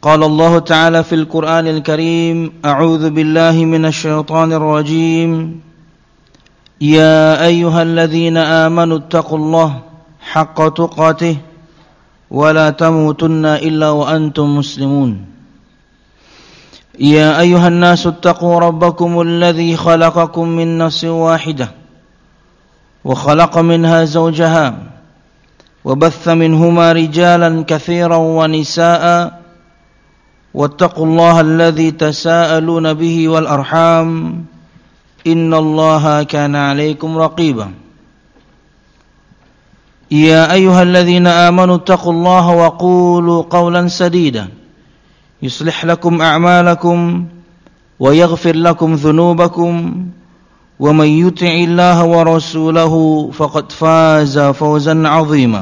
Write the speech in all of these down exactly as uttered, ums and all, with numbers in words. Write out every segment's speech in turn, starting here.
قال الله تعالى في القرآن الكريم أعوذ بالله من الشيطان الرجيم يا أيها الذين آمنوا اتقوا الله حق تقاته ولا تموتن إلا وأنتم مسلمون يا أيها الناس اتقوا ربكم الذي خلقكم من نفس واحدة وخلق منها زوجها وبث منهما رجالا كثيرا ونساء واتقوا الله الذي تساءلون به والأرحام إن الله كان عليكم رقيبا يا أيها الذين آمنوا اتقوا الله وقولوا قولا سديدا يصلح لكم أعمالكم ويغفر لكم ذنوبكم ومن يطع الله ورسوله فقد فاز فوزا عظيما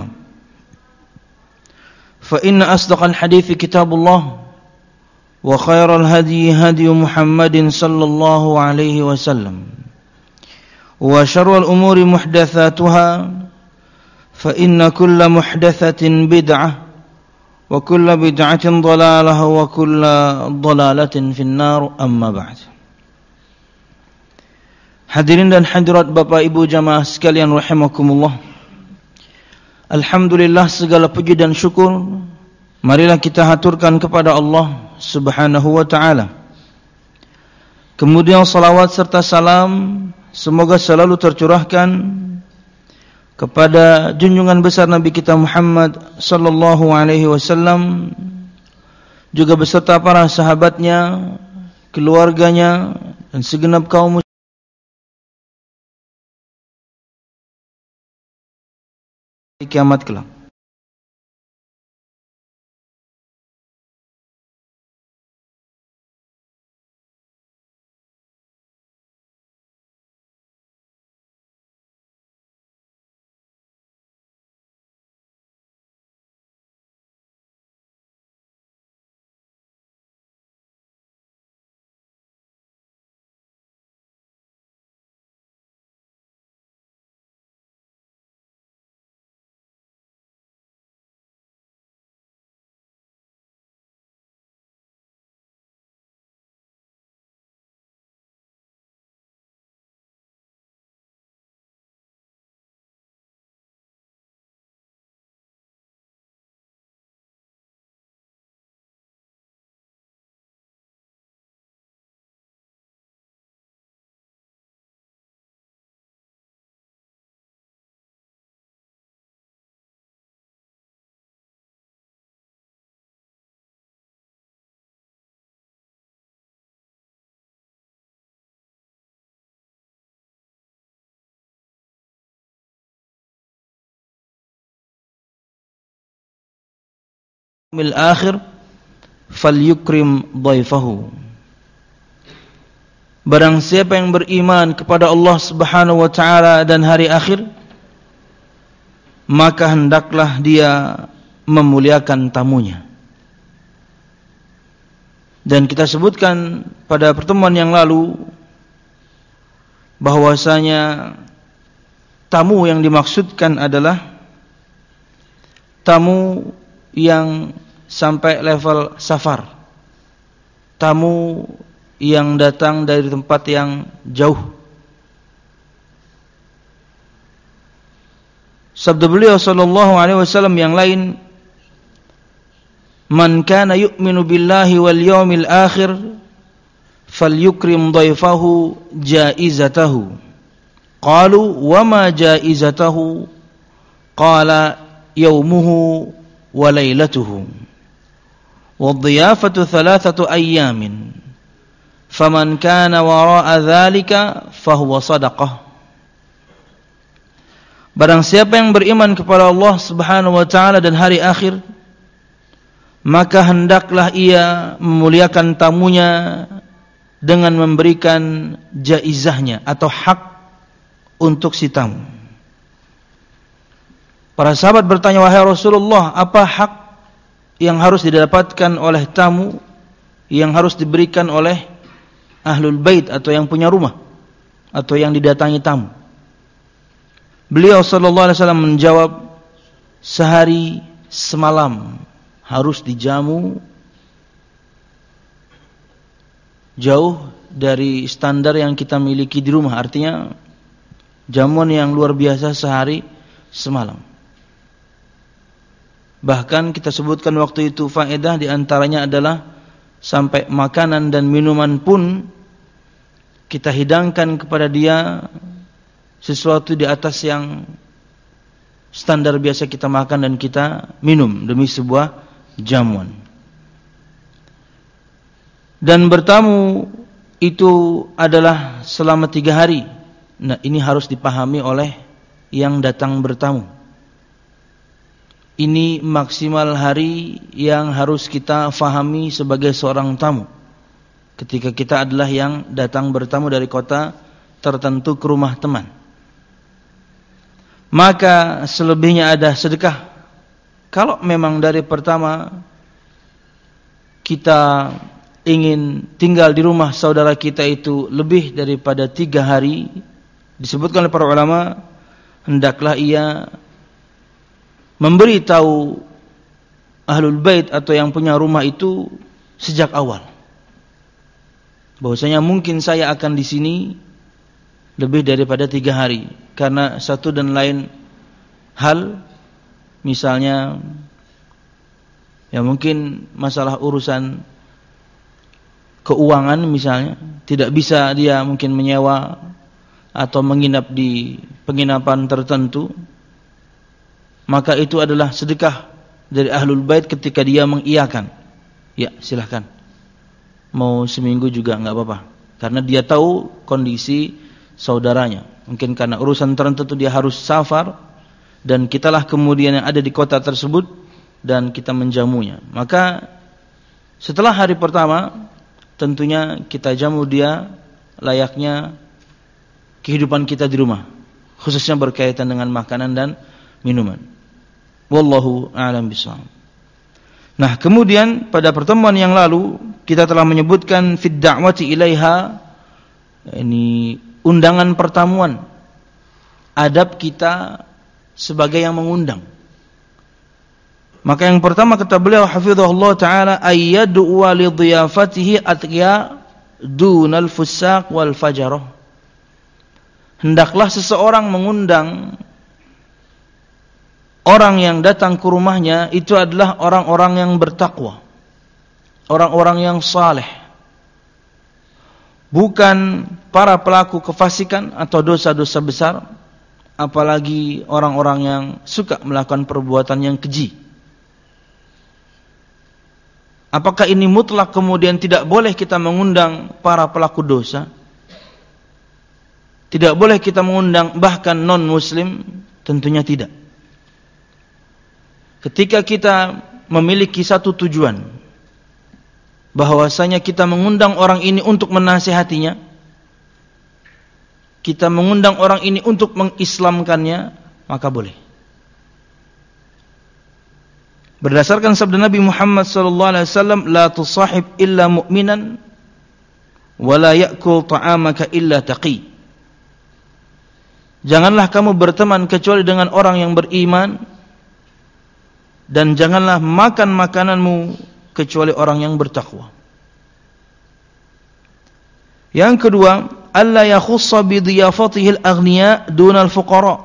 فإن أصدق الحديث كتاب الله وخير الهدي هدي محمد صلى الله عليه وسلم وشر الأمور محدثاتها فإن كل محدثة بدعة وكل بدعة ضلالة وكل ضلالة في النار أما بعد. Hadirin dan hadirat Bapak Ibu jamaah sekalian rahimakumullah. Alhamdulillah, segala puji dan syukur marilah kita haturkan kepada Allah Subhanahu wa ta'ala. Kemudian salawat serta salam semoga selalu tercurahkan kepada junjungan besar Nabi kita Muhammad sallallahu alaihi wasallam, juga beserta para sahabatnya, keluarganya, dan segenap kaum muslimin kiamat kelak. Mil akhir falyukrim dhaifahu. Barang siapa yang beriman kepada Allah Subhanahu wa ta'ala dan hari akhir, maka hendaklah dia memuliakan tamunya. Dan kita sebutkan pada pertemuan yang lalu bahwasanya tamu yang dimaksudkan adalah tamu yang sampai level safar, tamu yang datang dari tempat yang jauh. Sabda beliau sallallahu alaihi wasallam yang lain, man kana yu'minu billahi wal yawmil akhir falyukrim dhaifahu jaizatahu. Qalu wa ma jaizatahu? Qala yawmuhu wa lailatuhu wa dhiyafatu thalathatu ayyamin faman kana wara'a dhalika fahuwa sadaqah. Barang siapa yang beriman kepada Allah Subhanahu wa ta'ala dan hari akhir, maka hendaklah ia memuliakan tamunya dengan memberikan jaizahnya atau hak untuk si tamu. Para sahabat bertanya, wahai Rasulullah, apa hak yang harus didapatkan oleh tamu, yang harus diberikan oleh ahlul bait atau yang punya rumah atau yang didatangi tamu? Beliau sallallahu alaihi wasallam menjawab, sehari semalam harus dijamu jauh dari standar yang kita miliki di rumah. Artinya jamuan yang luar biasa sehari semalam. Bahkan kita sebutkan waktu itu faedah di antaranya adalah sampai makanan dan minuman pun kita hidangkan kepada dia sesuatu di atas yang standar biasa kita makan dan kita minum demi sebuah jamuan. Dan bertamu itu adalah selama tiga hari. Nah, ini harus dipahami oleh yang datang bertamu. Ini maksimal hari yang harus kita fahami sebagai seorang tamu. Ketika kita adalah yang datang bertamu dari kota tertentu ke rumah teman. Maka selebihnya ada sedekah. Kalau memang dari pertama kita ingin tinggal di rumah saudara kita itu lebih daripada tiga hari, disebutkan oleh para ulama, hendaklah ia memberitahu ahlul bait atau yang punya rumah itu sejak awal, bahwasanya mungkin saya akan di sini lebih daripada tiga hari karena satu dan lain hal, misalnya ya mungkin masalah urusan keuangan misalnya, tidak bisa dia mungkin menyewa atau menginap di penginapan tertentu, maka itu adalah sedekah dari ahlul bait ketika dia mengiyakan, ya silahkan, mau seminggu juga enggak apa-apa, karena dia tahu kondisi saudaranya. Mungkin karena urusan tertentu dia harus safar, dan kitalah kemudian yang ada di kota tersebut dan kita menjamunya. Maka setelah hari pertama tentunya kita jamu dia layaknya kehidupan kita di rumah, khususnya berkaitan dengan makanan dan minuman. Wallahu a'lam bishawab. Nah, kemudian pada pertemuan yang lalu kita telah menyebutkan fid da'wati ilaiha, ini undangan pertemuan, adab kita sebagai yang mengundang. Maka yang pertama kata beliau hafizahullah taala, ayyadu li dhiyafatihi atqiya dunal fusaq wal fajarah. Hendaklah seseorang mengundang orang yang datang ke rumahnya itu adalah orang-orang yang bertakwa, orang-orang yang saleh, bukan para pelaku kefasikan atau dosa-dosa besar, apalagi orang-orang yang suka melakukan perbuatan yang keji. Apakah ini mutlak kemudian tidak boleh kita mengundang para pelaku dosa? Tidak boleh kita mengundang bahkan non-muslim? Tentunya tidak. Ketika kita memiliki satu tujuan, bahwasanya kita mengundang orang ini untuk menasihatinya, kita mengundang orang ini untuk mengislamkannya, maka boleh. Berdasarkan sabda Nabi Muhammad sallallahu alaihi wasallam, la tusahib illa mu'minan wa la ya'kul ta'amaka illa taqi. Janganlah kamu berteman kecuali dengan orang yang beriman, dan janganlah makan makananmu kecuali orang yang bertakwa. Yang kedua, alla yakhussa bi dhiyafatihi al-aghniya dunal fuqara.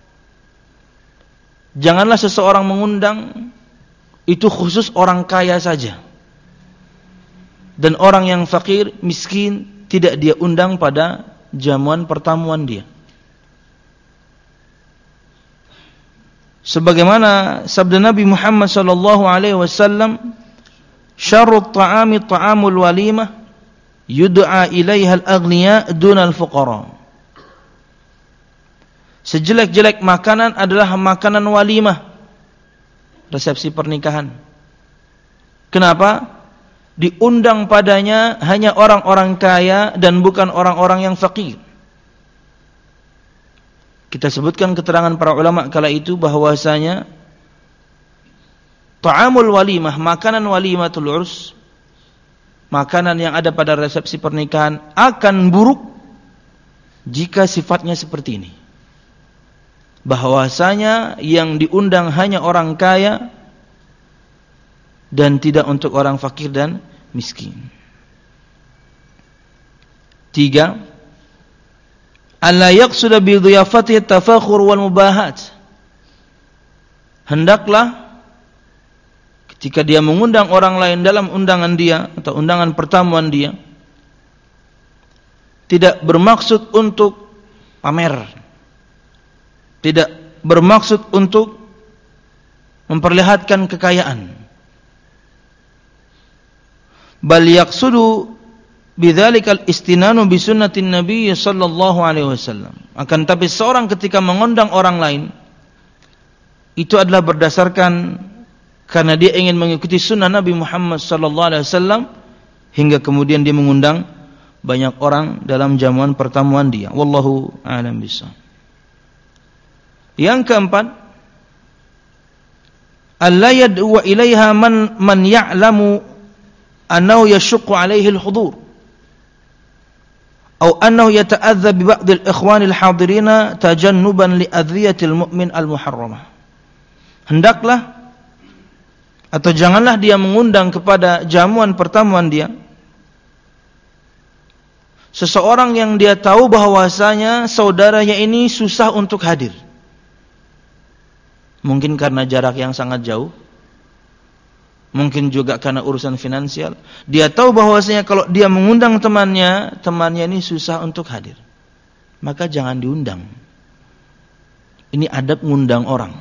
Janganlah seseorang mengundang itu khusus orang kaya saja, dan orang yang fakir, miskin tidak dia undang pada jamuan pertemuan dia. Sebagaimana sabda Nabi Muhammad sallallahu alaihi wasallam, syarrut ta'ami ta'amul walimah yud'a ilaiha al-aghniya dunal fuqara. Sejelek-jelek makanan adalah makanan walimah, resepsi pernikahan. Kenapa? Diundang padanya hanya orang-orang kaya dan bukan orang-orang yang fakir. Kita sebutkan keterangan para ulama kala itu bahwasanya ta'amul walimah, makanan walimatul urs, makanan yang ada pada resepsi pernikahan akan buruk jika sifatnya seperti ini. Bahwasanya yang diundang hanya orang kaya dan tidak untuk orang fakir dan miskin. Tiga, alla yaqsuda bi dhiyafatihi at-tafakhur wal mubahat. Hendaklah ketika dia mengundang orang lain dalam undangan dia atau undangan pertemuan dia, tidak bermaksud untuk pamer, tidak bermaksud untuk memperlihatkan kekayaan, bal yaqsudu bidzalikal istinanu bi sunnatin nabiy sallallahu alaihi wasallam. Akan tapi seorang ketika mengundang orang lain itu adalah berdasarkan karena dia ingin mengikuti sunnah Nabi Muhammad sallallahu alaihi wasallam, hingga kemudian dia mengundang banyak orang dalam jamuan pertemuan dia. Wallahu a'lam bishawab. Yang keempat, alla yad'u ilaiha man man ya'lamu annahu yashuqqu alaihi al-hudur atau annahu yata'adza bi ba'd al-ikhwan al-hadirin tajannuban li adhiyati al-mu'min al-muharramah. Hendaklah atau janganlah dia mengundang kepada jamuan pertemuan dia seseorang yang dia tahu bahwasanya saudaranya ini susah untuk hadir. Mungkin karena jarak yang sangat jauh, mungkin juga karena urusan finansial. Dia tahu bahwasanya kalau dia mengundang temannya, temannya ini susah untuk hadir, maka jangan diundang. Ini adab ngundang orang.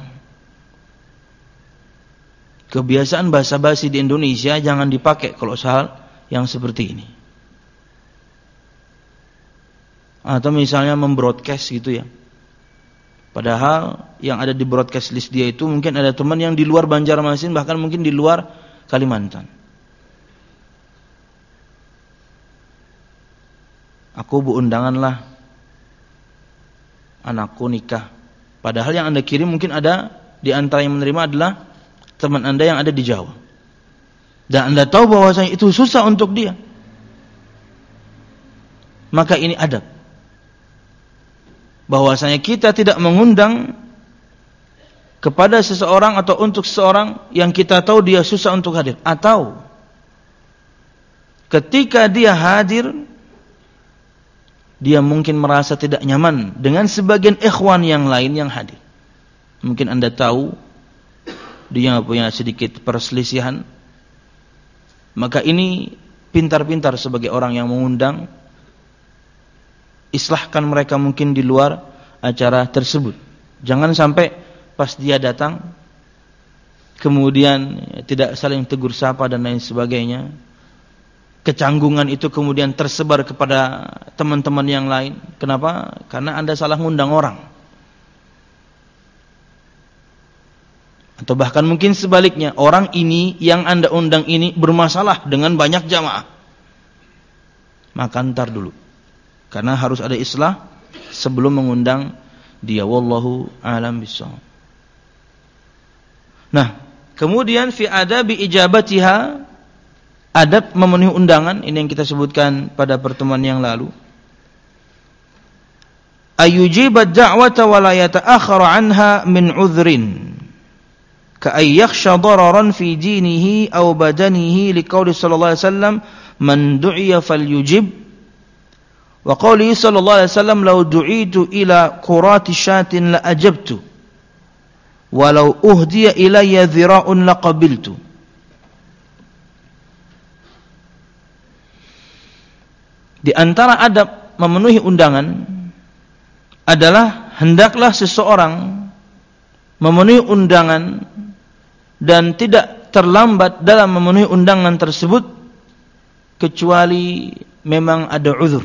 Kebiasaan basa-basi di Indonesia jangan dipakai kalau soal yang seperti ini. Atau misalnya membroadcast gitu ya. Padahal yang ada di broadcast list dia itu mungkin ada teman yang di luar Banjarmasin, bahkan mungkin di luar Kalimantan. Aku beundangan lah anakku nikah. Padahal yang Anda kirim mungkin ada di antara yang menerima adalah teman Anda yang ada di Jawa. Dan Anda tahu bahwasanya itu susah untuk dia. Maka ini adab. Bahwasanya kita tidak mengundang kepada seseorang atau untuk seseorang yang kita tahu dia susah untuk hadir. Atau ketika dia hadir, dia mungkin merasa tidak nyaman dengan sebagian ikhwan yang lain yang hadir. Mungkin Anda tahu dia punya sedikit perselisihan, maka ini pintar-pintar sebagai orang yang mengundang, islahkan mereka mungkin di luar acara tersebut. Jangan sampai pas dia datang kemudian tidak saling tegur sapa dan lain sebagainya. Kecanggungan itu kemudian tersebar kepada teman-teman yang lain. Kenapa? Karena Anda salah ngundang orang. Atau bahkan mungkin sebaliknya, orang ini yang Anda undang ini bermasalah dengan banyak jamaah. Maka ntar dulu. Karena harus ada islah sebelum mengundang dia. Wallahu a'lam bishawab. Nah, kemudian fi adabi ijabatiha, adab memenuhi undangan, ini yang kita sebutkan pada pertemuan yang lalu. Ayujibat da'wata wa la yata'akhkhara anha min 'udhrin. Ka'ay yakhsha dararan fi dinihi aw badanihi liqauli sallallahu alaihi wasallam man du'iya falyujib wa qauli sallallahu alaihi wasallam law du'itu ila qurati syatin la ajabtu walau uhdiya ilayya dhira'un laqabiltu. Di antara adab memenuhi undangan adalah hendaklah seseorang memenuhi undangan dan tidak terlambat dalam memenuhi undangan tersebut kecuali memang ada uzur.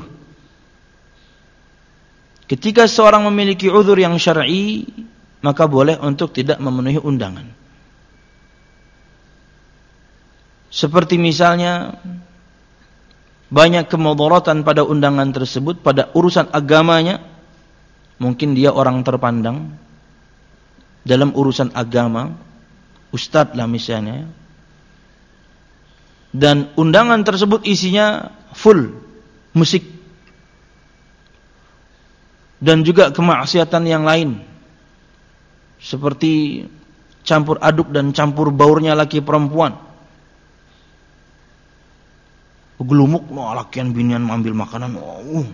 Ketika seorang memiliki uzur yang syar'i, maka boleh untuk tidak memenuhi undangan. Seperti misalnya banyak kemudaratan pada undangan tersebut, pada urusan agamanya, mungkin dia orang terpandang dalam urusan agama, ustadz lah misalnya, dan undangan tersebut isinya full musik dan juga kemaksiatan yang lain, seperti campur aduk dan campur baurnya laki perempuan. gelumuk, no, lakian binian ambil makanan, oh.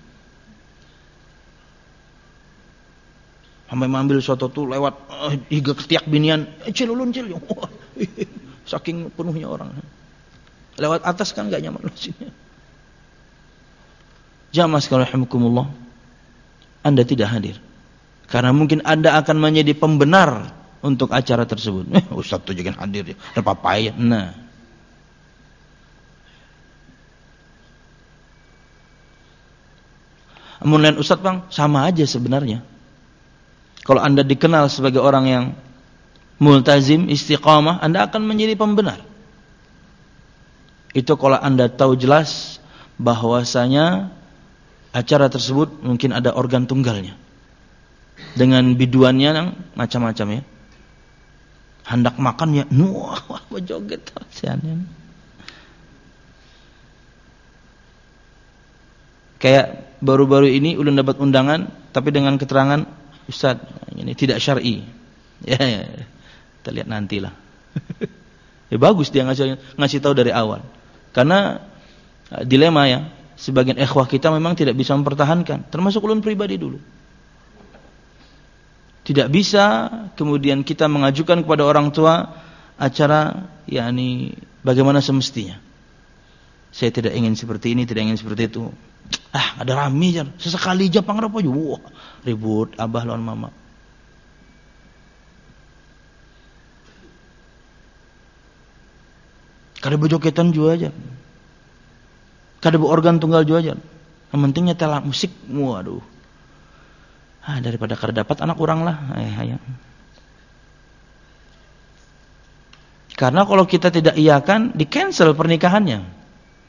Sampai mengambil soto tuh lewat uh, higa ketiak binian, eh, cil ulun cil, oh, saking penuhnya orang. Lewat atas kan gak nyaman sini. Jamaah sekalian rahimakumullah, Anda tidak hadir karena mungkin Anda akan menjadi pembenar untuk acara tersebut. Eh, Ustaz tuh jangan hadir ya, ada papaya. Nah, amun Ustaz bang, sama aja sebenarnya. Kalau Anda dikenal sebagai orang yang multazim, istiqamah, Anda akan menjadi pembenar. Itu kalau Anda tahu jelas bahwasanya acara tersebut mungkin ada organ tunggalnya. Dengan biduannya yang macam-macam ya. Hendak makan ya, wah, wah joget asiannya. Kayak baru-baru ini ulun dapat undangan tapi dengan keterangan Ustaz, ini tidak syar'i. Ya, ya, ya. Kita lihat nantilah. Ya bagus dia ngasih ngasih tahu dari awal. Karena dilema ya, sebagian ikhwah kita memang tidak bisa mempertahankan, termasuk ulun pribadi dulu. Tidak bisa kemudian kita mengajukan kepada orang tua acara yakni bagaimana semestinya. Saya tidak ingin seperti ini, tidak ingin seperti itu. Ah, ada rami jar, sesekali aja pangrap aja. Wah, ribut abah lawan mama. Kada bejogetan juga aja. Kada organ tunggal juga aja. Yang pentingnya telak musik, waduh. Ah, daripada kada dapat anak orang lah. Eh, ayah. Karena kalau kita tidak iakan, di cancel pernikahannya.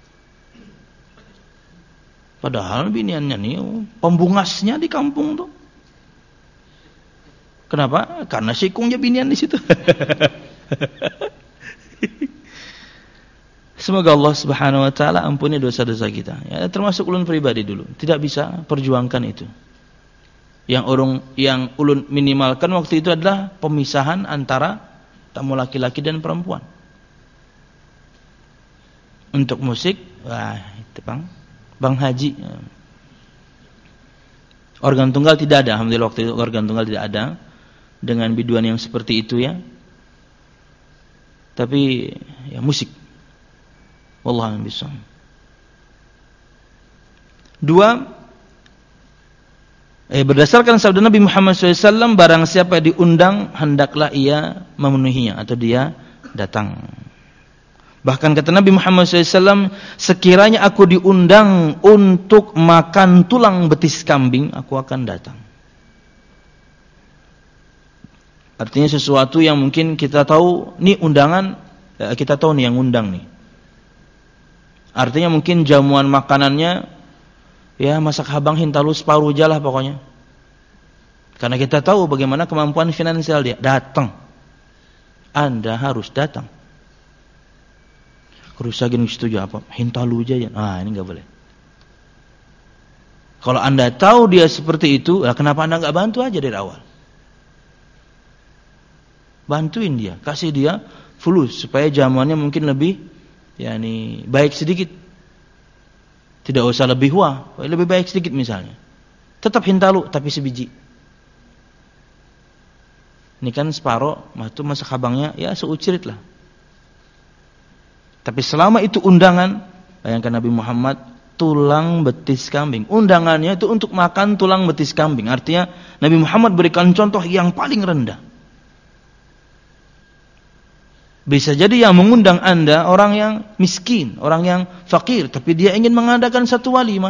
Padahal biniannya nih pembungasnya di kampung tuh. Kenapa? Karena sikungnya binian di situ. Semoga Allah Subhanahu wa taala ampuni dosa-dosa kita. Ya, termasuk ulun pribadi dulu, tidak bisa perjuangkan itu. Yang orang yang ulun minimalkan waktu itu adalah pemisahan antara tamu laki-laki dan perempuan. Untuk musik, wah, itu Bang. Bang Haji, organ tunggal tidak ada. Alhamdulillah waktu itu organ tunggal tidak ada dengan biduan yang seperti itu ya. Tapi ya musik. Wallahu a'lam bishawab. Dua, eh, berdasarkan sabda Nabi Muhammad shallallahu alaihi wasallam, barang siapa diundang hendaklah ia memenuhinya atau dia datang. Bahkan kata Nabi Muhammad shallallahu alaihi wasallam, sekiranya aku diundang untuk makan tulang betis kambing, aku akan datang. Artinya sesuatu yang mungkin kita tahu, nih undangan, kita tahu nih yang undang nih. Artinya mungkin jamuan makanannya, ya masak habang hintalu separuh aja lah pokoknya. Karena kita tahu bagaimana kemampuan finansial dia. Datang. Anda harus datang. Kerusakan setuju apa? Hintalu aja. Ah, ini enggak boleh. Kalau Anda tahu dia seperti itu, lah kenapa Anda enggak bantu aja dari awal? Bantuin dia, kasih dia fulus supaya jamuannya mungkin lebih yakni baik sedikit. Tidak usah lebih wah, lebih baik sedikit misalnya. Tetap hintalu tapi sebiji. Ini kan separuh, itu masak habangnya ya seucirit lah. Tapi selama itu undangan, bayangkan Nabi Muhammad tulang betis kambing. Undangannya itu untuk makan tulang betis kambing. Artinya Nabi Muhammad berikan contoh yang paling rendah. Bisa jadi yang mengundang Anda orang yang miskin, orang yang fakir, tapi dia ingin mengadakan satu walimah.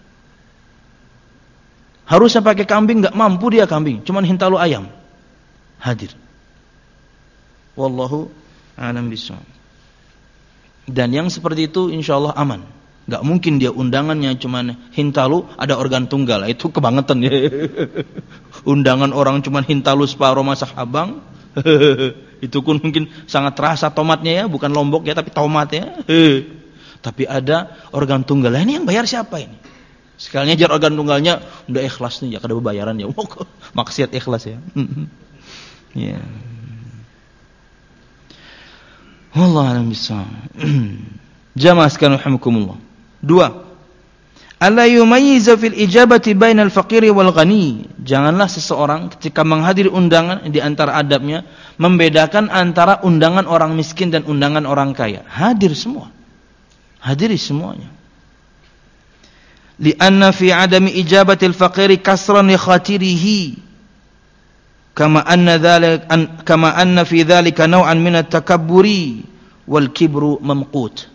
Harusnya pakai kambing, enggak mampu dia kambing, cuman hintalu ayam. Hadir. Wallahu a'lam bishawab. Dan yang seperti itu insyaallah aman. Enggak mungkin dia undangannya cuman hintalu ada organ tunggal. Itu kebangetan ya. Undangan orang cuman hintalu separuh masak habang. Itu pun mungkin sangat terasa tomatnya ya, bukan lombok ya tapi tomat ya. Tapi ada organ tunggal. Lah ini yang bayar siapa ini? Sekalinya jar organ tunggalnya udah ikhlas nih ya, kada bayaran ya. Maksiat ikhlas ya. Ya. Wallahu a'lam bishawab. Jamaah sekalian rahimakumullah. Dua, alla yumayyiza fil ijabati bainal faqiri wal ghani. Janganlah seseorang ketika menghadiri undangan di antara adabnya membedakan antara undangan orang miskin dan undangan orang kaya. Hadir semua. Hadiri semuanya. Li'anna fi adami ijabatil faqiri kasran li khatirihi. Kama anna dzalik kama anna fi dzalika naw'an min at-takabburi wal kibru mamqut.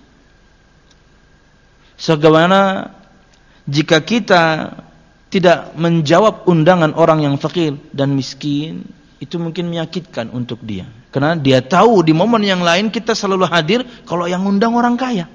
Sebagaimana jika kita tidak menjawab undangan orang yang fakir dan miskin, itu mungkin menyakitkan untuk dia. Karena dia tahu di momen yang lain kita selalu hadir kalau yang undang orang kaya.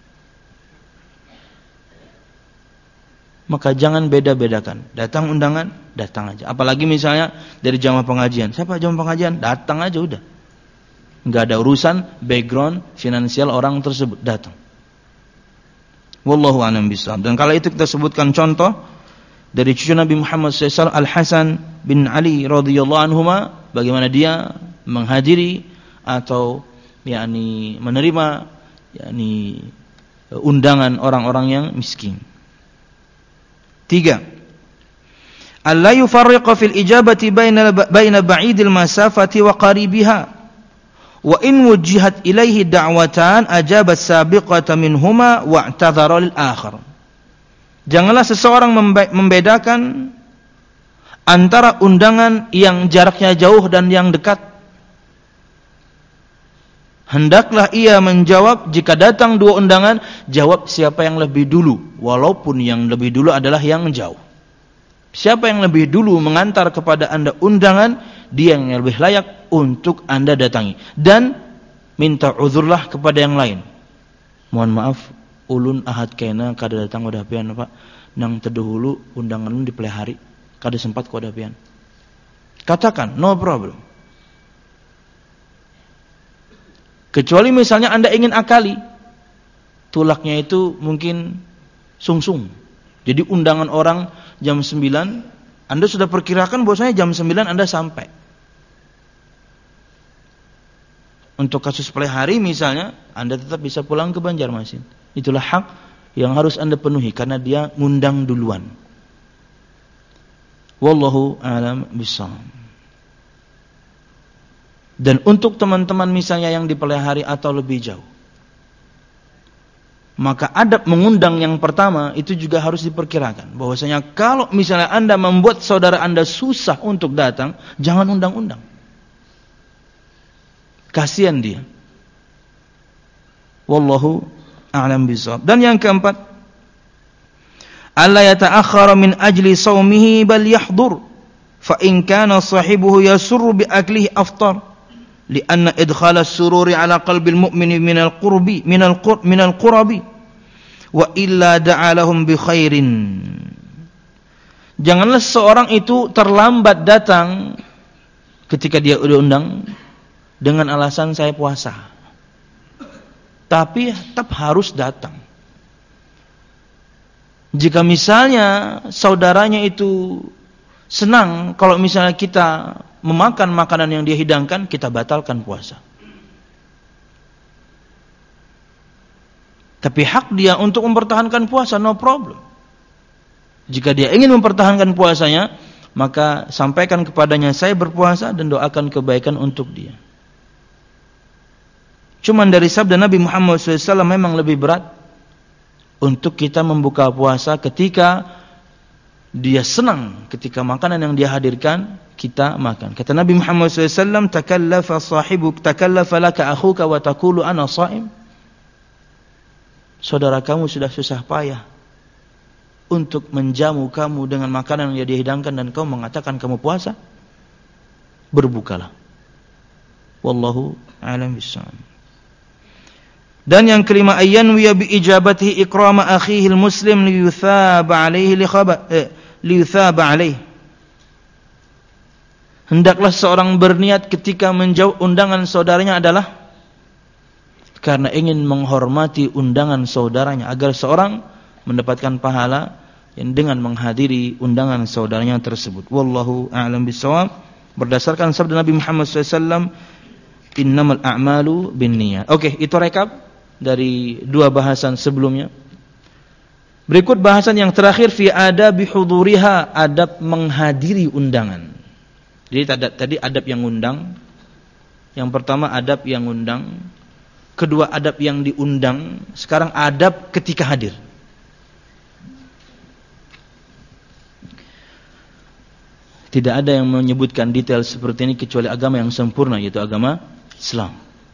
Maka jangan beda-bedakan. Datang undangan, datang aja. Apalagi misalnya dari jamaah pengajian. Siapa jamaah pengajian? Datang aja udah. Enggak ada urusan background finansial orang tersebut, datang. Wallahu a'lam bishawab. Dan kala itu kita sebutkan contoh dari cucu Nabi Muhammad shallallahu alaihi wasallam Al-Hasan bin Ali radhiyallahu anhuma, bagaimana dia menghadiri atau yakni menerima yakni undangan orang-orang yang miskin. Tiga, alla yufarriqa fil ijabati baina baina ba'idil masafati wa qaribiha. Wa in wujihat ilaihi da'watan ajaba as-sabiqata minhuma wa'tadhara lil akhar. Janganlah seseorang membedakan antara undangan yang jaraknya jauh dan yang dekat. Hendaklah ia menjawab jika datang dua undangan, jawab siapa yang lebih dulu, walaupun yang lebih dulu adalah yang jauh. Siapa yang lebih dulu mengantar kepada Anda undangan, dia yang lebih layak untuk Anda datangi. Dan minta uzurlah kepada yang lain. Mohon maaf, ulun ahad kena kada datang wadah pian Pak. Nang terdahulu undangan ulun dipelihari, kada sempat wadah pian. Katakan, no problem. Kecuali misalnya Anda ingin akali, tulaknya itu mungkin sungsung. Jadi undangan orang jam sembilan, Anda sudah perkirakan bahwasanya jam sembilan Anda sampai. Untuk kasus pelihari misalnya, Anda tetap bisa pulang ke Banjarmasin. Itulah hak yang harus Anda penuhi karena dia ngundang duluan. Wallahu a'lam bishawab. Dan untuk teman-teman misalnya yang dipelihari atau lebih jauh, maka adab mengundang yang pertama itu juga harus diperkirakan. Bahwasanya kalau misalnya Anda membuat saudara Anda susah untuk datang, jangan undang-undang. Kasihan dia. Wallahu a'lam bishawab. Dan yang keempat, alla yata'akhkhara min ajli shaumihi bal yahdhur fa in kana sahibuhu yasurru bi aklihi aftar li'anna idkhala as-sururi 'ala qalbil mu'mini min al-qurbi min al-qurb min al-qurabi wa illa da'alahum bi khairin. Janganlah seorang itu terlambat datang ketika dia diundang dengan alasan saya puasa. Tapi tetap harus datang. Jika misalnya saudaranya itu senang kalau misalnya kita memakan makanan yang dia hidangkan, kita batalkan puasa. Tapi hak dia untuk mempertahankan puasa, no problem. Jika dia ingin mempertahankan puasanya, maka sampaikan kepadanya saya berpuasa dan doakan kebaikan untuk dia. Cuman dari sabda Nabi Muhammad shallallahu alaihi wasallam memang lebih berat untuk kita membuka puasa ketika dia senang ketika makanan yang dia hadirkan kita makan. Kata Nabi Muhammad shallallahu alaihi wasallam, takallafa sahibuk takallafa laka akhuka wa taqulu ana shaim. Saudara kamu sudah susah payah untuk menjamu kamu dengan makanan yang dia hidangkan dan kau mengatakan kamu puasa. Berbukalah. Wallahu a'lam bishawab. Dan yang kelima, ayyanwi bi ijabatihi ikrama akhihi al-muslim liyuthaba alaihi li khaba eh, liyuthaba alaihi. Hendaklah seorang berniat ketika menjawab undangan saudaranya adalah karena ingin menghormati undangan saudaranya, agar seorang mendapatkan pahala yang dengan menghadiri undangan saudaranya tersebut. Wallahu a'lam bishawab. Berdasarkan sabda Nabi Muhammad shallallahu alaihi wasallam, innamal a'malu binniyat. Oke, itu rekap dari dua bahasan sebelumnya. Berikut bahasan yang terakhir fi adabi huduriha, adab menghadiri undangan. Jadi tadi adab yang undang. Yang pertama adab yang undang, kedua adab yang diundang, sekarang adab ketika hadir. Tidak ada yang menyebutkan detail seperti ini kecuali agama yang sempurna, yaitu agama Islam.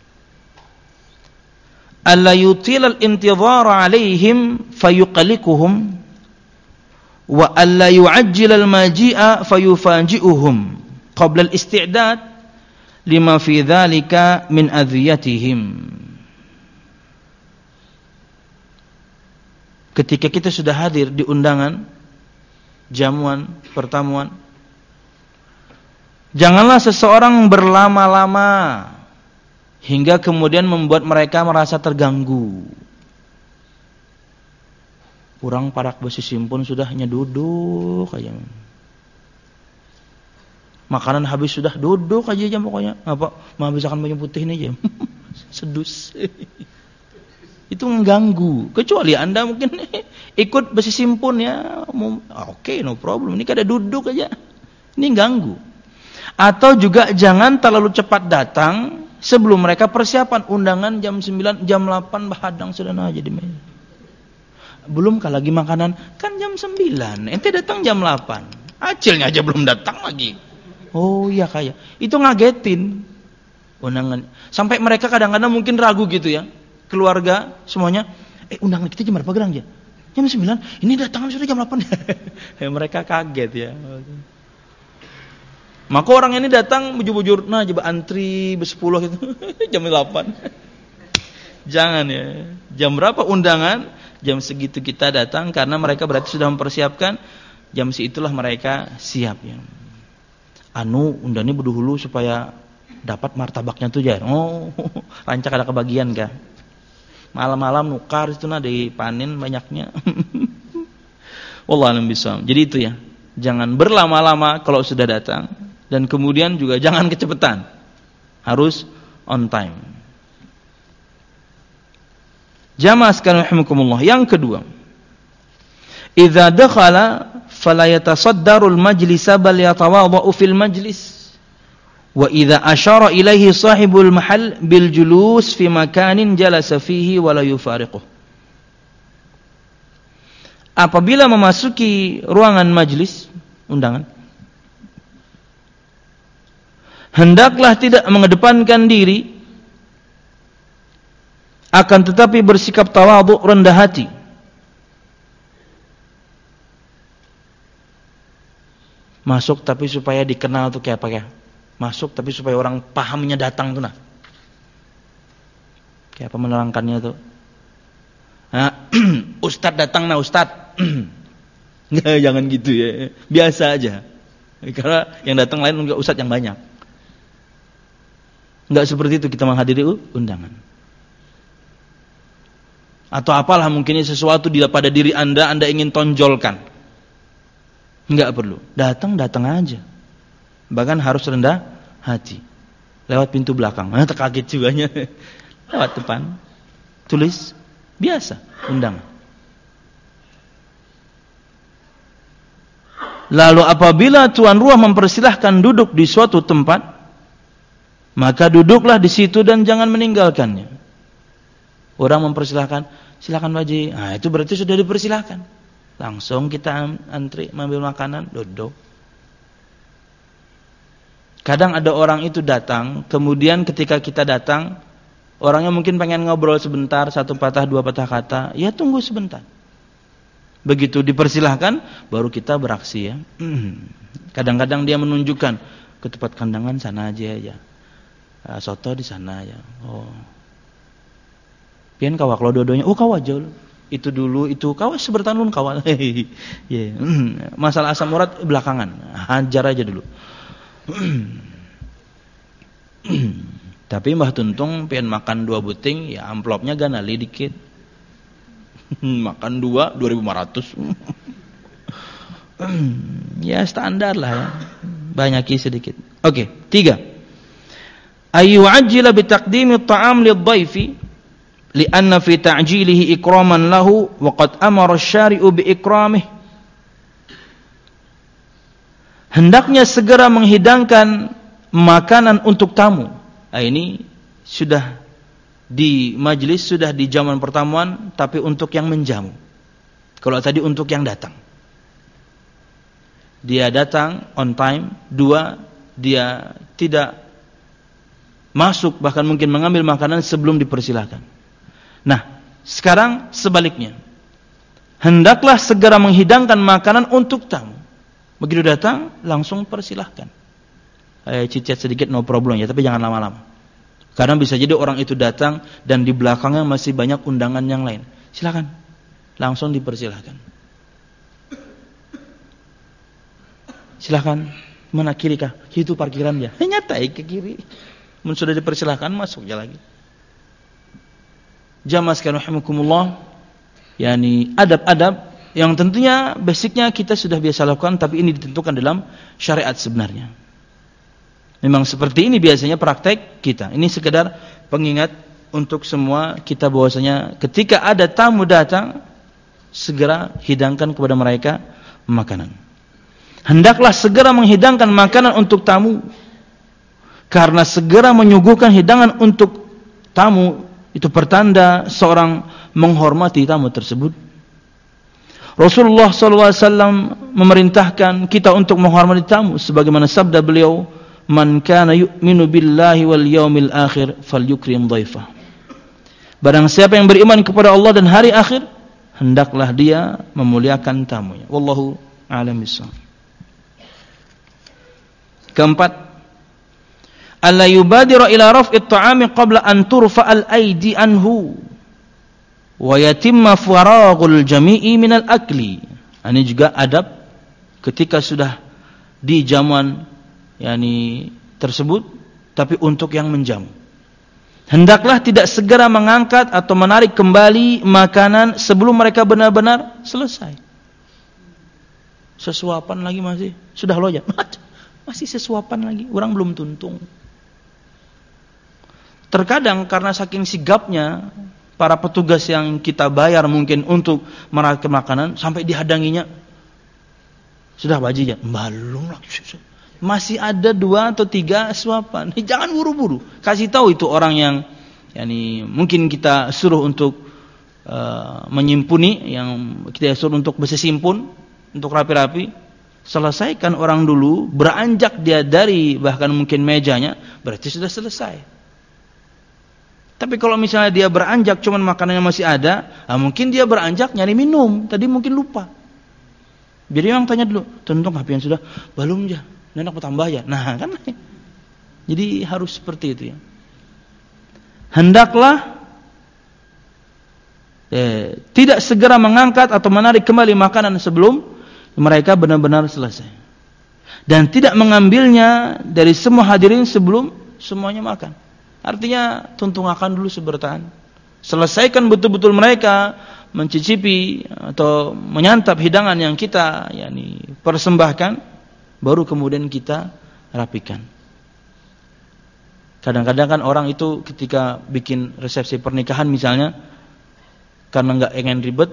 Alla yutilal intidhara alaihim fayuqallikuhum wa alla yu'ajjilal maji'a fayufaji'uhum qabla al-isti'dad lima fi dzalika min adhiyatihim. Ketika kita sudah hadir di undangan, jamuan, pertemuan, janganlah seseorang berlama-lama hingga kemudian membuat mereka merasa terganggu. Kurang parak besi simpun sudah hanya duduk aja. Makanan habis sudah duduk aja jam pokoknya. Apa? Menghabiskan baju putih ini aja. Sedus. Itu mengganggu. Kecuali Anda mungkin ikut besi simpun ya. Oke, okay, no problem. Ini kada duduk aja. Ini ganggu. Atau juga jangan terlalu cepat datang sebelum mereka persiapan undangan jam sembilan, jam delapan bahadang sudah aja di meja. Belum kah lagi makanan, kan jam sembilan, ente datang jam delapan. Acilnya aja belum datang lagi. Oh iya kayak. Itu ngagetin undangan. Sampai mereka kadang-kadang mungkin ragu gitu ya. Keluarga semuanya, eh undangan kita jam berapa gerang ya? Jam sembilan, ini datang sudah jam delapan. Mereka kaget ya. Maka orang ini datang bujur-bujur, nah coba antri bersepuluh gitu, jam delapan. Jangan ya. Jam berapa undangan? Jam segitu kita datang karena mereka berarti sudah mempersiapkan. Jam seitulah mereka siap ya. Anu undangnya berdahulu supaya dapat martabaknya tuh ya. Oh, rancak ada kebagian kah? Malam-malam nukar itu nah dipanen banyaknya. Wallahu a'lam bishawab. Jadi itu ya. Jangan berlama-lama kalau sudah datang. Dan kemudian juga jangan kecepatan. Harus on time. Jamaah sekalian rahimakumullah. Yang kedua, idza dakhala fala yatasaddaru al-majlisa bal yatawadha'u fil majlis. Wa idza asyara ilaihi sahibul mahal bil julus fi makanin jalasa fihi wa la yufariquh. Apabila memasuki ruangan majlis undangan, hendaklah tidak mengedepankan diri, akan tetapi bersikap tawadhu, rendah hati. Masuk tapi supaya dikenal tuh kayak apa ya? Masuk tapi supaya orang pahamnya datang tuh nah. Kayak apa menerangkannya tuh? Nah, Ustadz datang nah Ustadz. Nggak, jangan gitu ya. Biasa aja. Karena yang datang lain enggak Ustadz yang banyak. Enggak seperti itu kita menghadiri undangan. Atau apalah mungkin sesuatu di pada diri Anda, Anda ingin tonjolkan. Enggak perlu. Datang, datang aja. Bahkan harus rendah hati. Lewat pintu belakang. Nah, terkaget juga. Lewat depan. Tulis. Biasa. Undangan. Lalu apabila tuan rumah mempersilahkan duduk di suatu tempat, maka duduklah di situ dan jangan meninggalkannya. Orang mempersilahkan, silakan Pak Haji. Nah, itu berarti sudah dipersilahkan. Langsung kita antri mengambil makanan, duduk. Kadang ada orang itu datang, kemudian ketika kita datang, orangnya mungkin pengen ngobrol sebentar, satu patah, dua patah kata, ya tunggu sebentar. Begitu dipersilahkan, baru kita beraksi ya. Kadang-kadang dia menunjukkan ke tempat kandangan sana aja ya. Soto di sana ya. Oh. Pian kawak lo dua-duanya. Oh kawak aja. Itu dulu itu kawak sebertanun kawak. Yeah. Masalah asam urat belakangan. Hajar aja dulu. Tapi Mbah Tuntung pian makan dua buting ya amplopnya ganali dikit. Makan dua dua ribu lima ratus. Ya standar lah ya. Banyaki sedikit. Oke, okay, tiga. Ayu ajila bitaqdimi at-ta'am lidh-dhaifi li'anna fi ta'jilihi ikraman lahu wa qad amara asy-syari'u bi ikramih. Hendaknya segera menghidangkan makanan untuk tamu. Nah, ini sudah di majelis, sudah di zaman pertemuan, tapi untuk yang menjamu. Kalau tadi untuk yang datang. Dia datang on time. Dua, dia tidak masuk, bahkan mungkin mengambil makanan sebelum dipersilahkan. Nah, sekarang sebaliknya. Hendaklah segera menghidangkan makanan untuk tamu. Begitu datang, langsung persilahkan. Eh, cicit sedikit, no problem ya, tapi jangan lama-lama. Karena bisa jadi orang itu datang dan di belakangnya masih banyak undangan yang lain. Silakan, langsung dipersilahkan. Silakan, mana kiri kah? Itu parkirannya. Nyata ke kiri. Mun sudah dipersilahkan, masuk aja lagi. Jamaah sekalian rahimakumullah, yakni adab-adab yang tentunya basicnya kita sudah biasa lakukan, tapi ini ditentukan dalam syariat sebenarnya. Memang seperti ini biasanya praktek kita. Ini sekedar pengingat untuk semua kita bahwasanya ketika ada tamu datang, segera hidangkan kepada mereka makanan. Hendaklah segera menghidangkan makanan untuk tamu, karena segera menyuguhkan hidangan untuk tamu itu pertanda seorang menghormati tamu tersebut. Rasulullah sallallahu alaihi wasallam memerintahkan kita untuk menghormati tamu, sebagaimana sabda beliau, "Man kana yu'minu billahi wal yaumil akhir falyukrim dhaifah." Barang siapa yang beriman kepada Allah dan hari akhir, hendaklah dia memuliakan tamunya. Wallahu a'lam bishawab. Keempat, alla yubadira ila raf'it ta'ami qabla an turfa'al aidi anhu wa yatimma faraghul jami'i minal akli. Ini juga adab ketika sudah di jamuan yakni tersebut, tapi untuk yang menjamu. Hendaklah tidak segera mengangkat atau menarik kembali makanan sebelum mereka benar-benar selesai. Sesuapan lagi masih, sudah loya. Masih sesuapan lagi, orang belum tuntung. Terkadang karena saking sigapnya para petugas yang kita bayar mungkin untuk merakit makanan, sampai dihadanginya. Sudah bajinya, belum lagi. Masih ada dua atau tiga suapan. Jangan buru-buru. Kasih tahu itu orang yang yani mungkin kita suruh untuk uh, menyimpuni, yang kita suruh untuk bersesimpun, untuk rapi-rapi. Selesaikan orang dulu, beranjak dia dari bahkan mungkin mejanya, berarti sudah selesai. Tapi kalau misalnya dia beranjak cuman makanannya masih ada, nah mungkin dia beranjak nyari minum, tadi mungkin lupa. Jadi orang tanya dulu, "Tentung H P yang sudah?" "Belum ya, nenek mau tambah ya." Nah kan, jadi harus seperti itu ya. Hendaklah eh, tidak segera mengangkat atau menarik kembali makanan sebelum mereka benar-benar selesai, dan tidak mengambilnya dari semua hadirin sebelum semuanya makan. Artinya tuntungakan dulu sebertaan, selesaikan betul-betul mereka mencicipi atau menyantap hidangan yang kita yakni persembahkan, baru kemudian kita rapikan. Kadang-kadang kan orang itu ketika bikin resepsi pernikahan misalnya, karena nggak ingin ribet,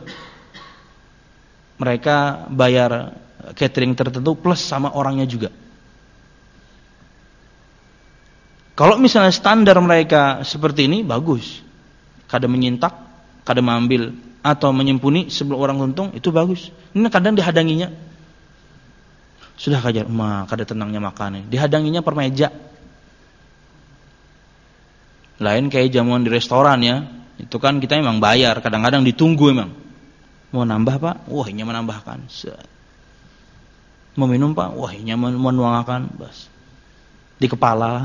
mereka bayar catering tertentu plus sama orangnya juga. Kalau misalnya standar mereka seperti ini, bagus. Kadang menyintak, kadang mengambil atau menyimpuni sebelum orang tuntung, itu bagus. Ini kadang dihadanginya. Sudah kajar, mah kada tenangnya makan. Dihadanginya per meja. Lain kayak jamuan di restoran ya. Itu kan kita memang bayar, kadang-kadang ditunggu memang. Mau nambah Pak? Wah, ini menambahkan. Mau minum Pak? Wah, ini menuangkan. Bas. Di kepala.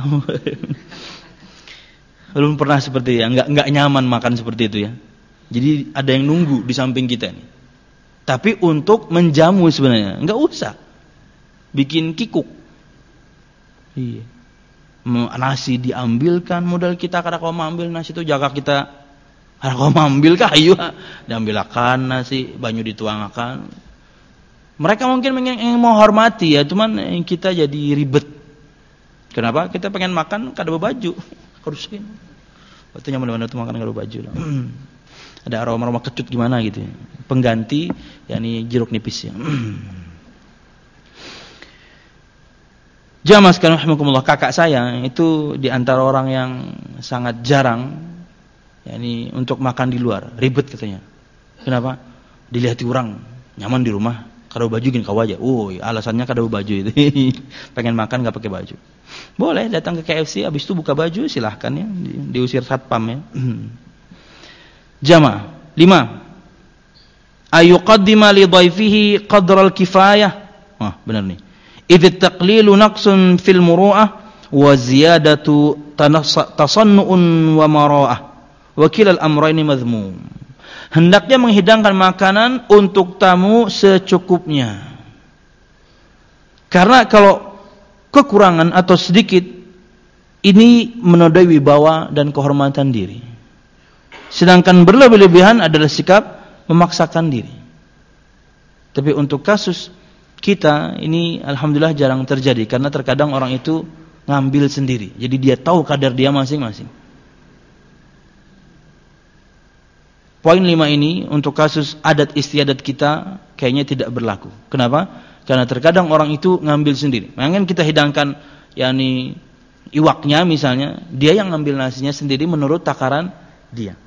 Belum pernah seperti ya, enggak enggak nyaman makan seperti itu ya. Jadi ada yang nunggu di samping kita nih. Tapi untuk menjamu sebenarnya enggak usah bikin kikuk. Iya. Nasi diambilkan, modal kita kada kau ambil nasi itu jaga kita. Ada kau ambil kah? Ayo, diambilkan nasi, banyu dituangkan. Mereka mungkin ingin menghormati ya, cuman kita jadi ribet. Kenapa? Kita pengen makan kada baju, harusin. Waktu nyaman mana tuh makan kalau baju lah. Ada aroma-aroma kecut gimana gitu. Pengganti yakni jeruk nipis ya. Jamaah sekalian rahimakumullah, kakak saya itu di antara orang yang sangat jarang yakni untuk makan di luar, ribet katanya. Kenapa? Dilihat orang nyaman di rumah, kada baju gini kau aja. Oh, alasannya kada baju itu. Pengen makan enggak pakai baju. Boleh datang ke K F C habis itu buka baju silahkan ya, di, diusir satpam ya. Jamaah lima, ayuqaddima li dhaifihi qadra al-kifayah. Wah, benar nih. Idh taqlilu naqsun fil muru'ah wa ziyadatu tasannu'un wa mara'ah. Wa kilal amrayni madhmum. Hendaknya menghidangkan makanan untuk tamu secukupnya. Karena kalau kekurangan atau sedikit ini menodai wibawa dan kehormatan diri. Sedangkan berlebih-lebihan adalah sikap memaksakan diri. Tapi untuk kasus kita ini alhamdulillah jarang terjadi karena terkadang orang itu ngambil sendiri. Jadi dia tahu kadar dia masing-masing. Poin lima ini untuk kasus adat istiadat kita kayaknya tidak berlaku. Kenapa? Karena terkadang orang itu ngambil sendiri. Mungkin kita hidangkan yakni iwaknya misalnya, dia yang ngambil nasinya sendiri menurut takaran dia.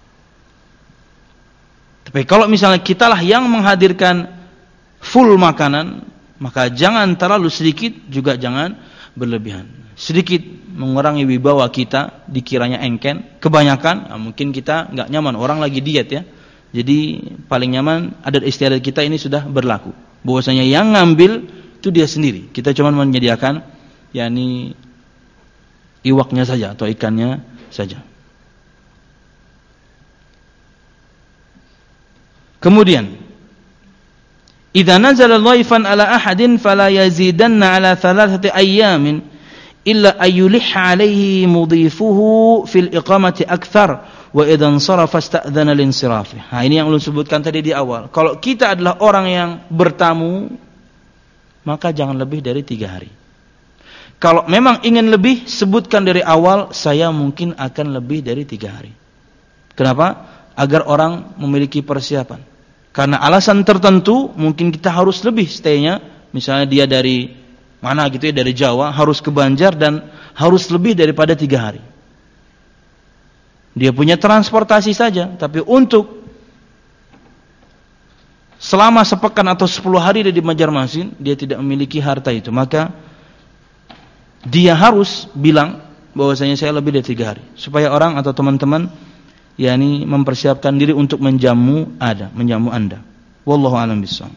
Tapi kalau misalnya kitalah yang menghadirkan full makanan, maka jangan terlalu sedikit, juga jangan berlebihan. Sedikit mengurangi wibawa kita, dikiranya engken. Kebanyakan, nah mungkin kita nggak nyaman. Orang lagi diet ya. Jadi paling nyaman adat istiadat kita ini sudah berlaku. Bahwasanya yang ngambil itu dia sendiri. Kita cuma menyediakan, yakni iwaknya saja atau ikannya saja. Kemudian, idza nazala dhaifan ala ahadin fala yazidanna ala thalathati ayyamin illa ayyulihha alayhi mudhifuhu fil iqamati akthar wa idza insarafa ista'dhana linsirafi. Ha, ini yang ulun sebutkan tadi di awal. Kalau kita adalah orang yang bertamu, maka jangan lebih dari tiga hari. Kalau memang ingin lebih, sebutkan dari awal, saya mungkin akan lebih dari tiga hari. Kenapa? Agar orang memiliki persiapan. Karena alasan tertentu mungkin kita harus lebih stay-nya. Misalnya dia dari mana gitu ya, dari Jawa harus ke Banjar dan harus lebih daripada tiga hari. Dia punya transportasi saja, tapi untuk selama sepekan atau sepuluh hari dia di Banjarmasin, dia tidak memiliki harta itu. Maka dia harus bilang bahwasanya saya lebih dari tiga hari, supaya orang atau teman-teman yakni mempersiapkan diri untuk menjamu ada, menjamu Anda. Wallahu a'lam bishawab.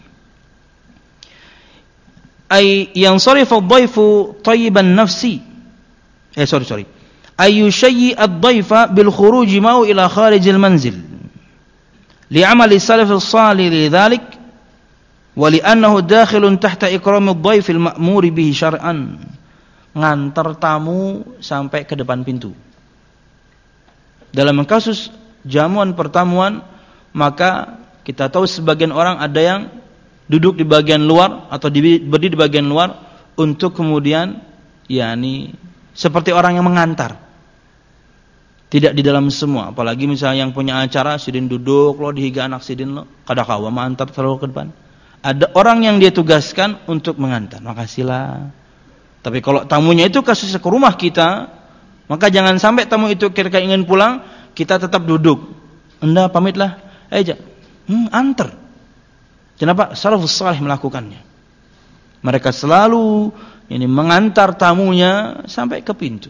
Ay yansarifu ad-dhaifu tayyiban nafsi. Eh sorry sorry. Ay yushayyi ad-dhaifa bil khuruj ma'u ila kharij al-manzil. Li'amali salaf as-salih lidzalik wa li'annahu dakhilun tahta ikram ad-dhaif al-ma'mur bihi syar'an. Ngantar tamu sampai ke depan pintu. Dalam kasus jamuan pertemuan, maka kita tahu sebagian orang ada yang duduk di bagian luar atau berdiri di bagian luar untuk kemudian yakni seperti orang yang mengantar. Tidak di dalam semua, apalagi misalnya yang punya acara sidin duduk lo dihiga anak sidin lo, kada kawa mantap terlalu ke depan. Ada orang yang dia tugaskan untuk mengantar. Makasihlah. Tapi kalau tamunya itu kasusnya ke rumah kita, maka jangan sampai tamu itu ketika ingin pulang, kita tetap duduk. Anda pamitlah, eh hmm, antar. Kenapa? Salafus salih melakukannya. Mereka selalu ini mengantar tamunya sampai ke pintu.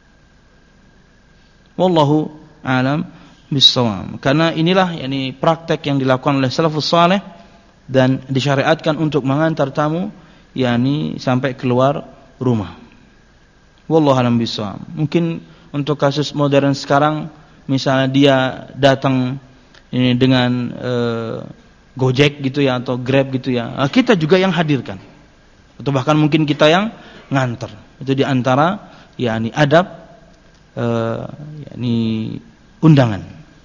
Wallahu a'lam bishawab. Karena inilah yani praktek yang dilakukan oleh salafus salih dan disyariatkan untuk mengantar tamu yakni sampai keluar rumah. Wallahu a'lam bishawab. Mungkin untuk kasus modern sekarang, misalnya dia datang ini dengan e, Gojek gitu ya atau Grab gitu ya, kita juga yang hadirkan, atau bahkan mungkin kita yang nganter. Itu di antara yakni adab e, yakni undangan.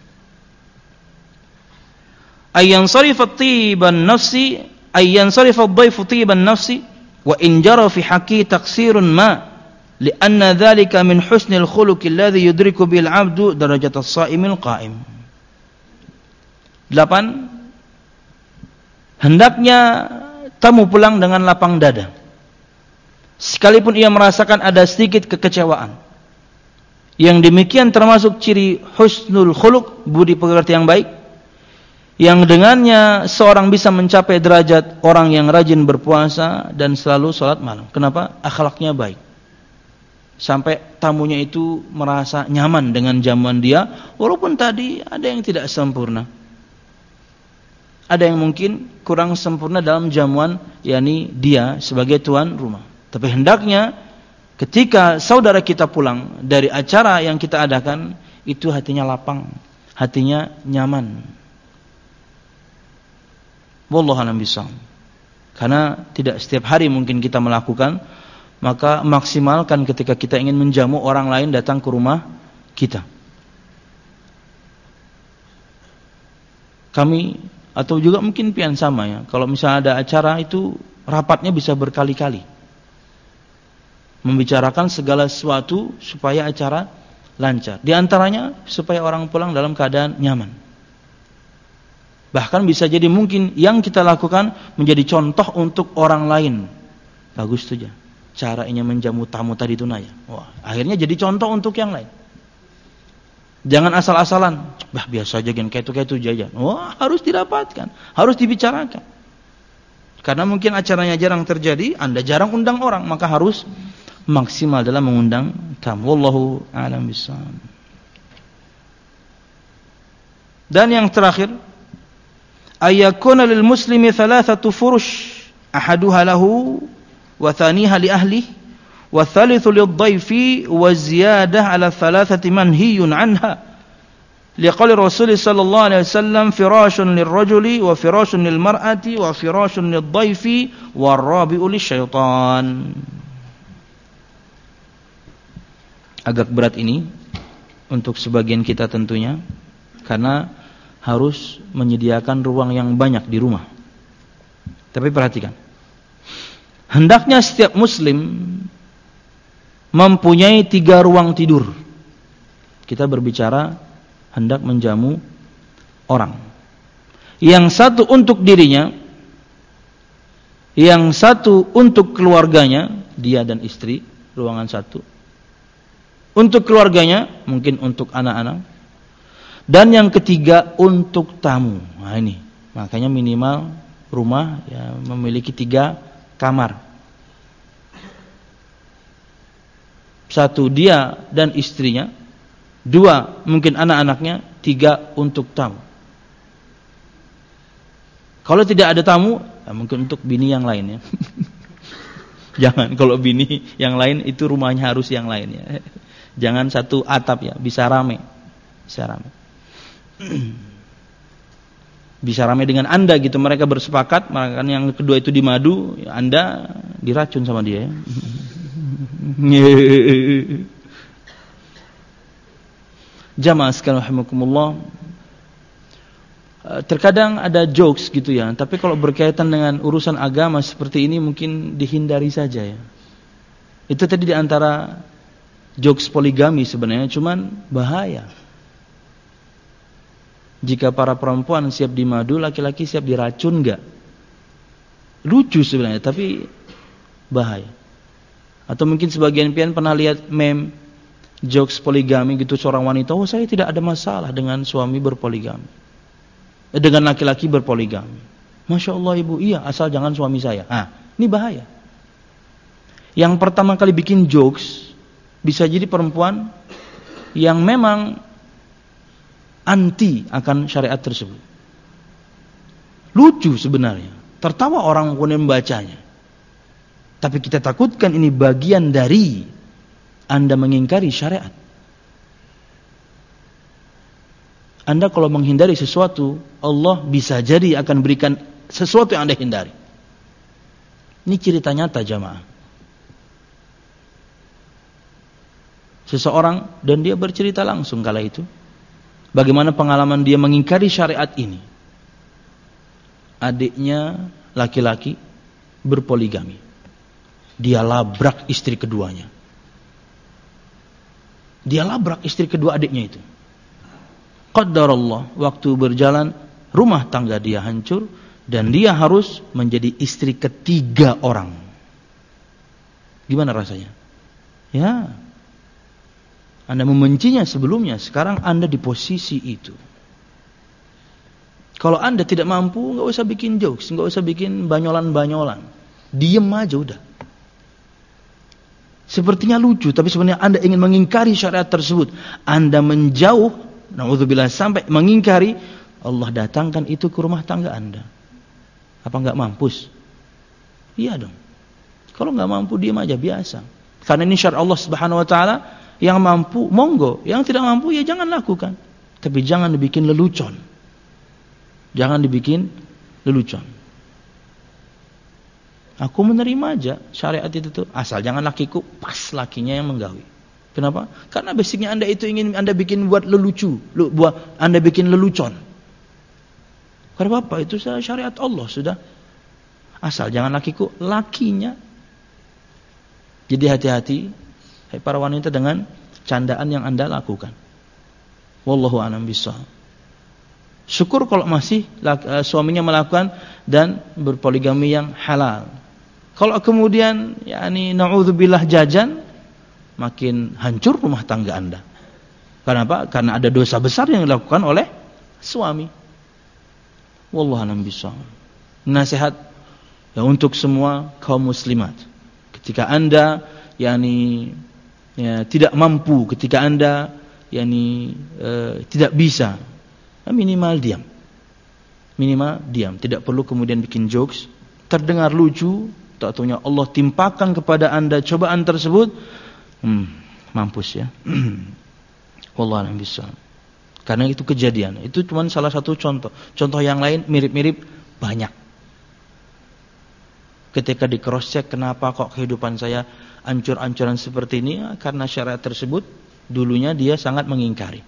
Ayyan sarifat tiban nafsi, ayyan sarifat dhaifu tiban nafsi wa in jara fi haqqi taqsirun ma li'anna dzalika min husnil khuluqi alladhi yudriku bil 'abdu darajatas sha'imil qa'im. Delapan, hendaknya tamu pulang dengan lapang dada, sekalipun ia merasakan ada sedikit kekecewaan. Yang demikian termasuk ciri husnul khuluq, budi pekerti yang baik, yang dengannya seorang bisa mencapai derajat orang yang rajin berpuasa dan selalu sholat malam. Kenapa? Akhlaknya baik, sampai tamunya itu merasa nyaman dengan jamuan dia, walaupun tadi ada yang tidak sempurna, ada yang mungkin kurang sempurna dalam jamuan, yakni dia sebagai tuan rumah. Tapi hendaknya ketika saudara kita pulang dari acara yang kita adakan, itu hatinya lapang, hatinya nyaman. Wallahu a'lam bishawab. Karena tidak setiap hari mungkin kita melakukan, maka maksimalkan ketika kita ingin menjamu orang lain datang ke rumah kita. Kami atau juga mungkin pian sama ya, kalau misalnya ada acara itu rapatnya bisa berkali-kali, membicarakan segala sesuatu supaya acara lancar. Di antaranya supaya orang pulang dalam keadaan nyaman. Bahkan bisa jadi mungkin yang kita lakukan menjadi contoh untuk orang lain. Bagus tuh ya, caranya menjamu tamu tadi itu naya. Wah, akhirnya jadi contoh untuk yang lain. Jangan asal-asalan, bah biasa aja kan kayak itu kayak itu jajan. Wah, harus didapatkan, harus dibicarakan. Karena mungkin acaranya jarang terjadi, Anda jarang undang orang, maka harus maksimal dalam mengundang tamu. Wallahu a'lam bishawab. Dan yang terakhir, ayyakuna lil muslimi thalathatu furush, ahaduha lahu wa thaniha li ahlihi wa thalithu lidh-dhaifi wa ziyadah ala thalathati manhiyun anha. Liqali Rasul sallallahu alaihi wasallam firashun lirrajuli wa firashun lilmar'ati wa firashun lidh-dhaifi warabi'u lisyaitan. Agak berat ini untuk sebagian kita tentunya, karena harus menyediakan ruang yang banyak di rumah. Tapi perhatikan, hendaknya setiap muslim mempunyai tiga ruang tidur. Kita berbicara hendak menjamu orang. Yang satu untuk dirinya, yang satu untuk keluarganya, dia dan istri, ruangan satu. Untuk keluarganya, mungkin untuk anak-anak. Dan yang ketiga untuk tamu. Nah ini, makanya minimal rumah ya memiliki tiga kamar. Satu dia dan istrinya, dua mungkin anak-anaknya, tiga untuk tamu. Kalau tidak ada tamu, ya mungkin untuk bini yang lain ya. Jangan, kalau bini yang lain itu rumahnya harus yang lain ya. Jangan satu atap ya, bisa rame, bisa rame. Bisa ramai dengan Anda gitu, mereka bersepakat, maka yang kedua itu dimadu, Anda diracun sama dia ya. Jamaah sekalian rahimakumullah, terkadang ada jokes gitu ya, tapi kalau berkaitan dengan urusan agama seperti ini mungkin dihindari saja ya. Itu tadi di antara jokes poligami sebenarnya, cuman bahaya. Jika para perempuan siap dimadu, laki-laki siap diracun enggak? Lucu sebenarnya, tapi bahaya. Atau mungkin sebagian pian pernah lihat meme jokes poligami gitu, seorang wanita, oh saya tidak ada masalah dengan suami berpoligami, eh, dengan laki-laki berpoligami. Masya Allah ibu, iya asal jangan suami saya. Ah, ini bahaya. Yang pertama kali bikin jokes bisa jadi perempuan yang memang anti akan syariat tersebut. Lucu sebenarnya, tertawa orang kemudian membacanya. Tapi kita takutkan ini bagian dari Anda mengingkari syariat. Anda kalau menghindari sesuatu, Allah bisa jadi akan berikan sesuatu yang Anda hindari. Ini cerita nyata jamaah. Seseorang, dan dia bercerita langsung kala itu, bagaimana pengalaman dia mengingkari syariat ini. Adiknya laki-laki berpoligami. Dia labrak istri keduanya. Dia labrak istri kedua adiknya itu. Qaddarallah, waktu berjalan rumah tangga dia hancur dan dia harus menjadi istri ketiga orang. Gimana rasanya? Ya. Anda membencinya sebelumnya, sekarang Anda di posisi itu. Kalau Anda tidak mampu, enggak usah bikin jokes, enggak usah bikin banyolan-banyolan. Diem aja udah. Sepertinya lucu, tapi sebenarnya Anda ingin mengingkari syariat tersebut. Anda menjauh, na'udzubillah, sampai mengingkari, Allah datangkan itu ke rumah tangga Anda. Apa enggak mampus? Iya dong. Kalau enggak mampu, diam aja, biasa. Karena ini syariat Allah Subhanahu wa taala, yang mampu monggo, yang tidak mampu ya jangan lakukan. Tapi jangan dibikin lelucon. Jangan dibikin lelucon. Aku menerima aja syariat itu tuh, asal jangan lakiku pas lakinya yang menggawi. Kenapa? Karena basicnya Anda itu ingin Anda bikin buat lelucu, buat Anda bikin lelucon. Karena apa? Itu syariat Allah sudah. Asal jangan lakiku, lakinya. Jadi hati-hati, hai para wanita, dengan candaan yang Anda lakukan. Wallahu a'lam bishawab. Syukur kalau masih uh, suaminya melakukan dan berpoligami yang halal. Kalau kemudian yakni na'udzubillah jajan, makin hancur rumah tangga Anda. Kenapa? Karena ada dosa besar yang dilakukan oleh suami. Wallahu a'lam bishawab. Nasihat ya untuk semua kaum muslimat. Ketika Anda yakni ya, tidak mampu, ketika Anda yakni uh, tidak bisa, minimal diam. Minimal diam, tidak perlu kemudian bikin jokes. Terdengar lucu, tak taunya Allah timpakan kepada Anda cobaan tersebut. Hmm, mampus ya. Wallahu a'lam bishawab. Karena itu kejadian. Itu cuma salah satu contoh. Contoh yang lain mirip-mirip banyak. Ketika di cross check, kenapa kok kehidupan saya ancur-ancuran seperti ini? Ya, karena syariat tersebut dulunya dia sangat mengingkari.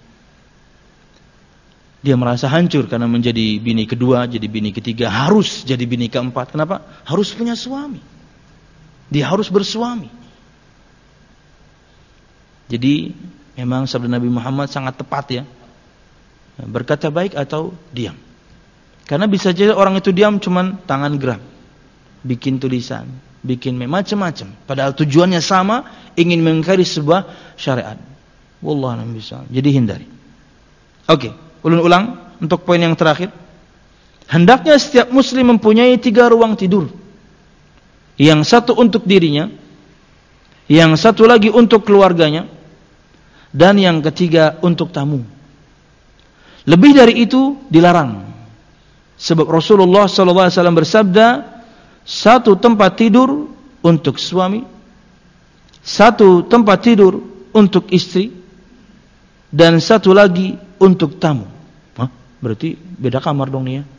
Dia merasa hancur karena menjadi bini kedua, jadi bini ketiga, harus jadi bini keempat. Kenapa? Harus punya suami. Dia harus bersuami. Jadi memang sabda Nabi Muhammad sangat tepat ya. Berkata baik atau diam. Karena bisa jadi orang itu diam cuman tangan gerak, bikin tulisan, bikin macam-macam. Padahal tujuannya sama, ingin mengingkari sebuah syariat. Wallahu a'lam bishawab. Jadi hindari. Oke. Okay. Ulun ulang untuk poin yang terakhir. Hendaknya setiap muslim mempunyai tiga ruang tidur. Yang satu untuk dirinya, yang satu lagi untuk keluarganya, dan yang ketiga untuk tamu. Lebih dari itu dilarang. Sebab Rasulullah sallallahu alaihi wasallam bersabda, satu tempat tidur untuk suami, satu tempat tidur untuk istri, dan satu lagi untuk tamu. Hah? Berarti beda kamar dong nih ya.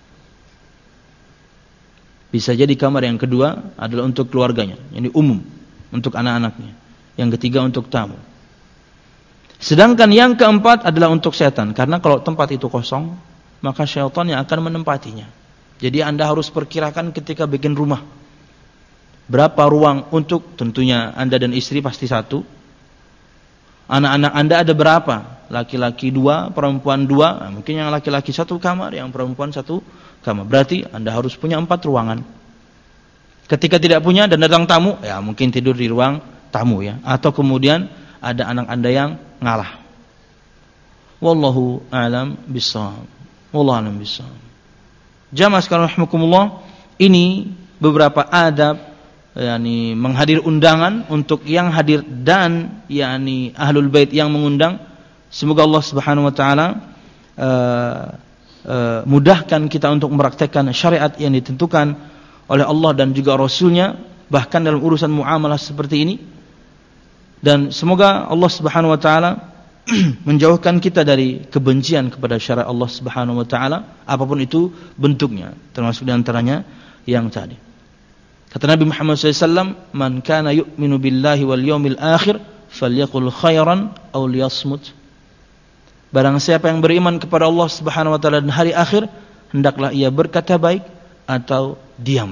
Bisa jadi kamar yang kedua adalah untuk keluarganya, ini umum, untuk anak-anaknya. Yang ketiga untuk tamu. Sedangkan yang keempat adalah untuk setan. Karena kalau tempat itu kosong, maka syaitan yang akan menempatinya. Jadi Anda harus perkirakan ketika bikin rumah, berapa ruang untuk, tentunya Anda dan istri pasti satu. Anak-anak Anda ada berapa? Laki-laki dua, perempuan dua. Nah, mungkin yang laki-laki satu kamar, yang perempuan satu kamar. Berarti Anda harus punya empat ruangan. Ketika tidak punya dan datang tamu, ya mungkin tidur di ruang tamu ya. Atau kemudian ada anak Anda yang ngalah. Wallahu a'lam bishawab. Wallahu a'lam bishawab. Jamaah sekalian rahimakumullah, ini beberapa adab yakni menghadir undangan untuk yang hadir dan yakni ahlul bait yang mengundang. Semoga Allah Subhanahu wa taala uh, uh, mudahkan kita untuk mempraktikkan syariat yang ditentukan oleh Allah dan juga Rasulnya, bahkan dalam urusan muamalah seperti ini. Dan semoga Allah Subhanahu wa taala menjauhkan kita dari kebencian kepada syariat Allah Subhanahu wa taala, apapun itu bentuknya, termasuk di antaranya yang tadi. Kata Nabi Muhammad shallallahu alaihi wasallam, "Man kana yu'minu billahi wal yawmil akhir falyaqul khairan aw liyasmut." Barang siapa yang beriman kepada Allah Subhanahu wa taala dan hari akhir, hendaklah ia berkata baik atau diam.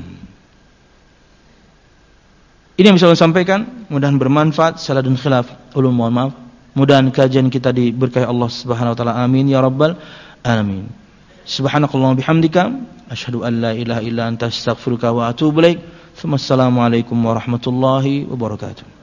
Ini yang bisa saya sampaikan, mudah-mudahan bermanfaat. Salah dan khilaf, ulun mohon maaf. Mudah-mudahan kajian kita diberkahi Allah Subhanahu wa taala. Amin ya rabbal alamin. Subhanakallahumma bihamdika asyhadu an la ilaha illa anta astaghfiruka wa atubu ilaik. Assalamualaikum warahmatullahi wabarakatuh.